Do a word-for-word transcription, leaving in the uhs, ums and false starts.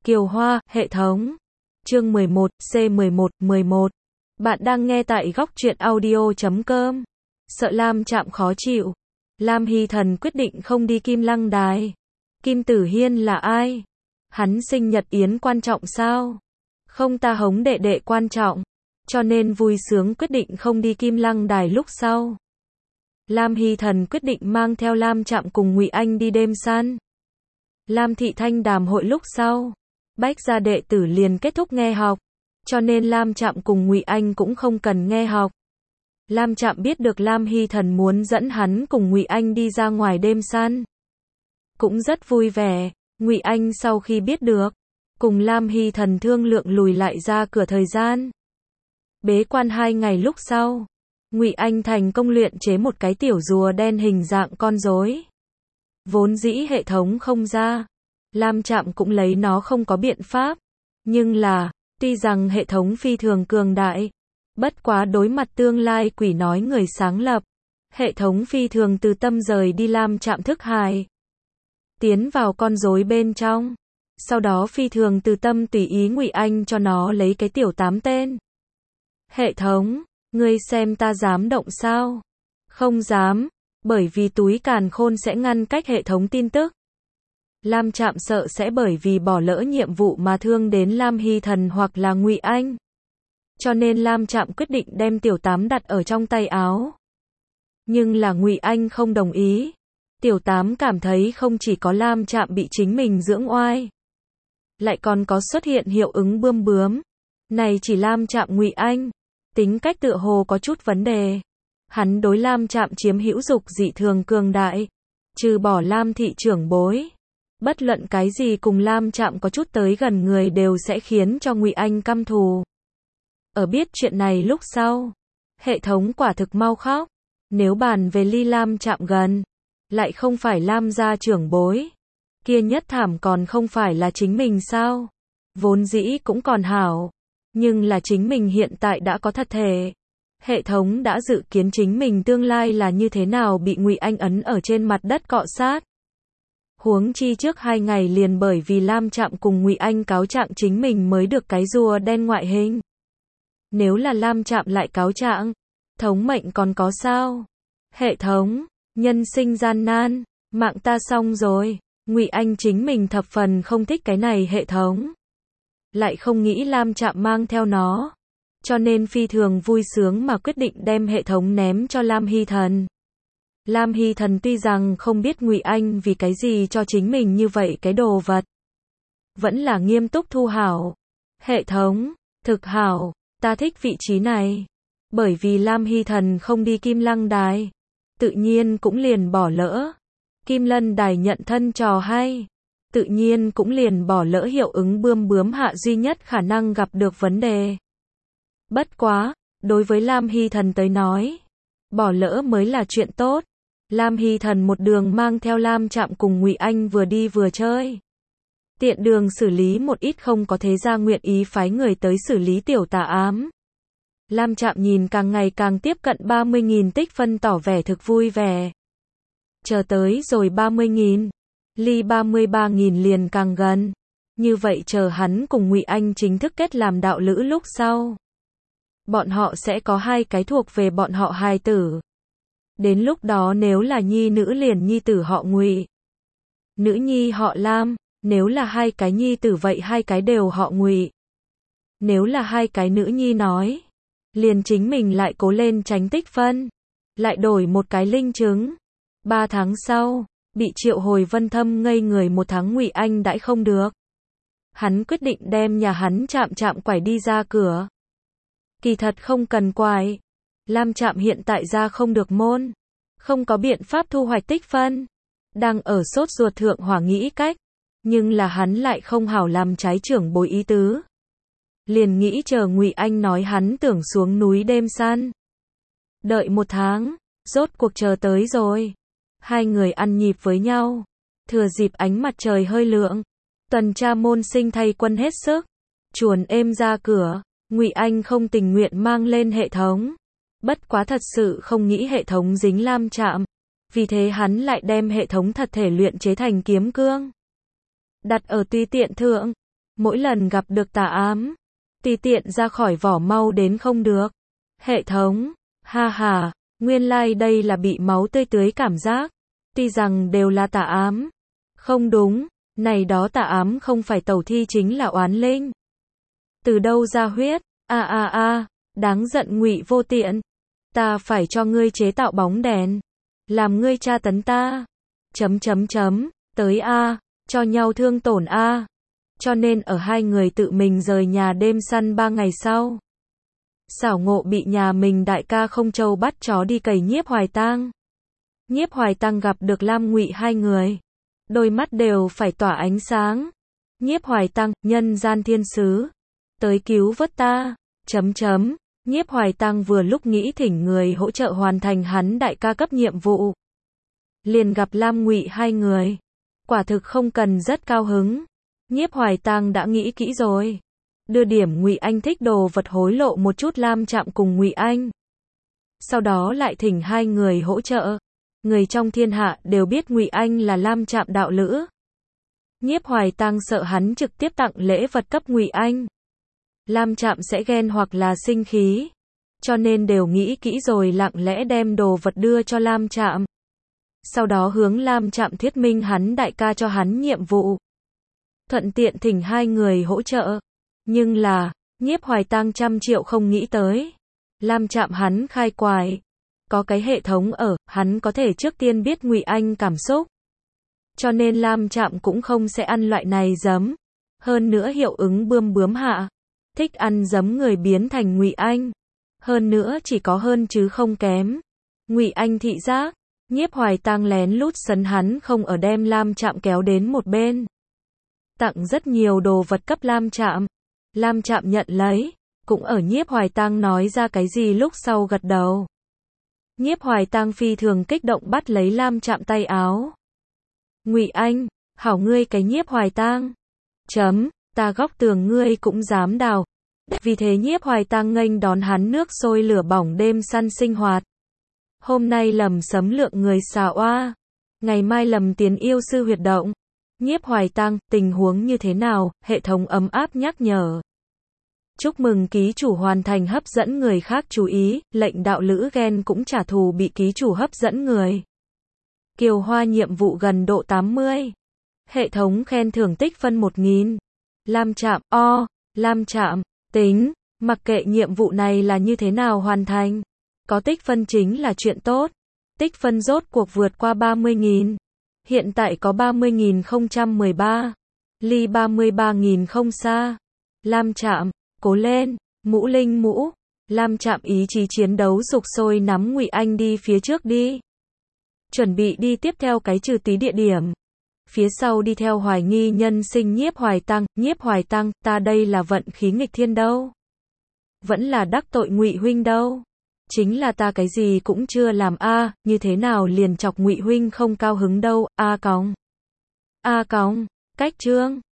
Kiều Hoa, hệ thống. Chương mười một, C mười một, mười một. Bạn đang nghe tại góc truyện audio chấm com. Sợ Lam Trạm khó chịu. Lam Hy Thần quyết định không đi Kim Lăng Đài. Kim Tử Hiên là ai? Hắn sinh nhật yến quan trọng sao? Không, ta hống đệ đệ quan trọng. Cho nên vui sướng quyết định không đi Kim Lăng Đài lúc sau. Lam Hy Thần quyết định mang theo Lam Trạm cùng Ngụy Anh đi đêm săn. Lam Thị Thanh đàm hội lúc sau, Bách gia đệ tử liền kết thúc nghe học, cho nên Lam Trạm cùng Ngụy Anh cũng không cần nghe học. Lam Trạm biết được Lam Hy Thần muốn dẫn hắn cùng Ngụy Anh đi ra ngoài đêm săn, cũng rất vui vẻ. Ngụy Anh sau khi biết được, cùng Lam Hy Thần thương lượng lùi lại ra cửa thời gian. Bế quan hai ngày lúc sau, Ngụy Anh thành công luyện chế một cái tiểu rùa đen hình dạng con rối. Vốn dĩ hệ thống không ra, Lam Trạm cũng lấy nó không có biện pháp. Nhưng là, tuy rằng hệ thống phi thường cường đại, bất quá đối mặt tương lai quỷ nói người sáng lập, hệ thống phi thường từ tâm rời đi Lam Trạm thức hải, tiến vào con rối bên trong. Sau đó phi thường từ tâm tùy ý Ngụy Anh cho nó lấy cái tiểu tám tên. Hệ thống, ngươi xem ta dám động sao? Không dám, bởi vì túi càn khôn sẽ ngăn cách hệ thống tin tức. Lam Trạm sợ sẽ bởi vì bỏ lỡ nhiệm vụ mà thương đến Lam Hy Thần hoặc là Ngụy Anh. Cho nên Lam Trạm quyết định đem tiểu tám đặt ở trong tay áo. Nhưng là Ngụy Anh không đồng ý. Tiểu tám cảm thấy không chỉ có Lam Trạm bị chính mình dưỡng oai, lại còn có xuất hiện hiệu ứng bươm bướm. Này chỉ Lam Trạm Ngụy Anh, tính cách tựa hồ có chút vấn đề. Hắn đối Lam Trạm chiếm hữu dục dị thường cường đại. Trừ bỏ Lam thị trưởng bối, bất luận cái gì cùng Lam Trạm có chút tới gần người đều sẽ khiến cho Ngụy Anh căm thù. Ở biết chuyện này lúc sau, hệ thống quả thực mau khóc. Nếu bàn về ly Lam Trạm gần, lại không phải Lam gia trưởng bối, kia nhất thảm còn không phải là chính mình sao? Vốn dĩ cũng còn hảo, nhưng là chính mình hiện tại đã có thật thể. Hệ thống đã dự kiến chính mình tương lai là như thế nào bị Ngụy Anh ấn ở trên mặt đất cọ sát. Huống chi trước hai ngày liền bởi vì Lam Trạm cùng Ngụy Anh cáo trạng chính mình mới được cái rùa đen ngoại hình. Nếu là Lam Trạm lại cáo trạng, thống mệnh còn có sao? Hệ thống, nhân sinh gian nan, mạng ta xong rồi. Ngụy Anh chính mình thập phần không thích cái này hệ thống, lại không nghĩ Lam Trạm mang theo nó, cho nên phi thường vui sướng mà quyết định đem hệ thống ném cho Lam Hy Thần. Lam Hy Thần tuy rằng không biết Ngụy Anh vì cái gì cho chính mình như vậy cái đồ vật, vẫn là nghiêm túc thu hảo. Hệ thống, thực hảo, ta thích vị trí này. Bởi vì Lam Hy Thần không đi Kim Lăng Đài, tự nhiên cũng liền bỏ lỡ Kim Lân Đài nhận thân trò hay, tự nhiên cũng liền bỏ lỡ hiệu ứng bươm bướm hạ duy nhất khả năng gặp được vấn đề. Bất quá, đối với Lam Hy Thần tới nói, bỏ lỡ mới là chuyện tốt. Lam Hy Thần một đường mang theo Lam Trạm cùng Ngụy Anh vừa đi vừa chơi, tiện đường xử lý một ít không có thế gia nguyện ý phái người tới xử lý tiểu tà ám. Lam Trạm nhìn càng ngày càng tiếp cận ba mươi nghìn tích phân tỏ vẻ thực vui vẻ. Chờ tới rồi ba mươi nghìn, ly ba mươi ba nghìn liền càng gần. Như vậy chờ hắn cùng Ngụy Anh chính thức kết làm đạo lữ lúc sau, bọn họ sẽ có hai cái thuộc về bọn họ hài tử. Đến lúc đó nếu là nhi nữ liền nhi tử họ Ngụy, nữ nhi họ Lam. Nếu là hai cái nhi tử vậy hai cái đều họ Ngụy. Nếu là hai cái nữ nhi nói, liền chính mình lại cố lên tránh tích phân, lại đổi một cái linh chứng. Ba tháng sau, bị triệu hồi Vân Thâm ngây người một tháng Ngụy Anh đãi không được. Hắn quyết định đem nhà hắn Trạm Trạm quải đi ra cửa. Kỳ thật không cần quải, Lam Trạm hiện tại ra không được môn, không có biện pháp thu hoạch tích phân, đang ở sốt ruột thượng hỏa nghĩ cách, nhưng là hắn lại không hảo làm trái trưởng bối ý tứ. Liền nghĩ chờ Ngụy Anh nói hắn tưởng xuống núi đêm săn. Đợi một tháng, rốt cuộc chờ tới rồi. Hai người ăn nhịp với nhau, thừa dịp ánh mặt trời hơi lượng, tuần tra môn sinh thay quân hết sức, chuồn êm ra cửa. Ngụy Anh không tình nguyện mang lên hệ thống, bất quá thật sự không nghĩ hệ thống dính Lam Trạm, vì thế hắn lại đem hệ thống thật thể luyện chế thành kiếm cương, đặt ở tùy tiện thượng. Mỗi lần gặp được tà ám, tùy tiện ra khỏi vỏ mau đến không được. Hệ thống, ha ha, nguyên lai like đây là bị máu tươi tưới cảm giác. Tuy rằng đều là tà ám. Không đúng, này đó tà ám không phải tẩu thi chính là oán linh. Từ đâu ra huyết? A a a, đáng giận Ngụy Vô Tiện. Ta phải cho ngươi chế tạo bóng đèn, làm ngươi tra tấn ta. Chấm chấm chấm, tới a, cho nhau thương tổn a. Cho nên ở hai người tự mình rời nhà đêm săn ba ngày sau. Xảo ngộ bị nhà mình đại ca không châu bắt chó đi cày Nhiếp Hoài Tang. Nhiếp Hoài Tang gặp được Lam Ngụy hai người, đôi mắt đều phải tỏa ánh sáng. Nhiếp Hoài Tang, nhân gian thiên sứ, tới cứu vớt ta. Chấm chấm, Nhiếp Hoài Tang vừa lúc nghĩ thỉnh người hỗ trợ hoàn thành hắn đại ca cấp nhiệm vụ, liền gặp Lam Ngụy hai người, quả thực không cần rất cao hứng. Nhiếp Hoài Tang đã nghĩ kỹ rồi, đưa điểm Ngụy Anh thích đồ vật hối lộ một chút Lam Trạm cùng Ngụy Anh, sau đó lại thỉnh hai người hỗ trợ. Người trong thiên hạ đều biết Ngụy Anh là Lam Trạm đạo lữ. Nhiếp Hoài Tang sợ hắn trực tiếp tặng lễ vật cấp Ngụy Anh, Lam Trạm sẽ ghen hoặc là sinh khí, cho nên đều nghĩ kỹ rồi lặng lẽ đem đồ vật đưa cho Lam Trạm. Sau đó hướng Lam Trạm thuyết minh hắn đại ca cho hắn nhiệm vụ, thuận tiện thỉnh hai người hỗ trợ. Nhưng là, Nhiếp Hoài Tang trăm triệu không nghĩ tới, Lam Trạm hắn khai quài, có cái hệ thống ở, hắn có thể trước tiên biết Ngụy Anh cảm xúc. Cho nên Lam Trạm cũng không sẽ ăn loại này giấm. Hơn nữa hiệu ứng bươm bướm hạ, thích ăn giấm người biến thành Ngụy Anh. Hơn nữa chỉ có hơn chứ không kém. Ngụy Anh thị giác, Nhiếp Hoài Tang lén lút sấn hắn không ở đem Lam Trạm kéo đến một bên, tặng rất nhiều đồ vật cấp Lam Trạm. Lam Trạm nhận lấy, cũng ở Nhiếp Hoài Tang nói ra cái gì lúc sau gật đầu. Nhiếp Hoài Tang phi thường kích động bắt lấy Lam Trạm tay áo. Ngụy Anh, hảo ngươi cái Nhiếp Hoài Tang. Chấm, ta góc tường ngươi cũng dám đào. Vì thế Nhiếp Hoài Tang nghênh đón hắn nước sôi lửa bỏng đêm săn sinh hoạt. Hôm nay lầm sấm lượng người xà oa, ngày mai lầm tiến yêu sư huyệt động. Nhiếp Hoài Tang, tình huống như thế nào? Hệ thống ấm áp nhắc nhở. Chúc mừng ký chủ hoàn thành hấp dẫn người khác chú ý, lệnh đạo lữ ghen cũng trả thù bị ký chủ hấp dẫn người. Kiều Hoa nhiệm vụ gần độ tám mươi. Hệ thống khen thưởng tích phân một nghìn. Lam Trạm, o, Lam Trạm, tính, mặc kệ nhiệm vụ này là như thế nào hoàn thành. Có tích phân chính là chuyện tốt. Tích phân rốt cuộc vượt qua ba mươi nghìn. Hiện tại có ba mươi nghìn không trăm mười ba. Ly ba mươi ba nghìn không xa. Lam Trạm, cố lên, mũ linh mũ. Lam Trạm ý chí chiến đấu sục sôi nắm Ngụy Anh đi phía trước đi. Chuẩn bị đi tiếp theo cái trừ tí địa điểm. Phía sau đi theo hoài nghi nhân sinh Nhiếp Hoài Tang. Nhiếp Hoài Tang, ta đây là vận khí nghịch thiên đâu. Vẫn là đắc tội Ngụy huynh đâu. Chính là ta cái gì cũng chưa làm a, à, như thế nào liền chọc Ngụy huynh không cao hứng đâu, a à còng. A à còng, cách chương.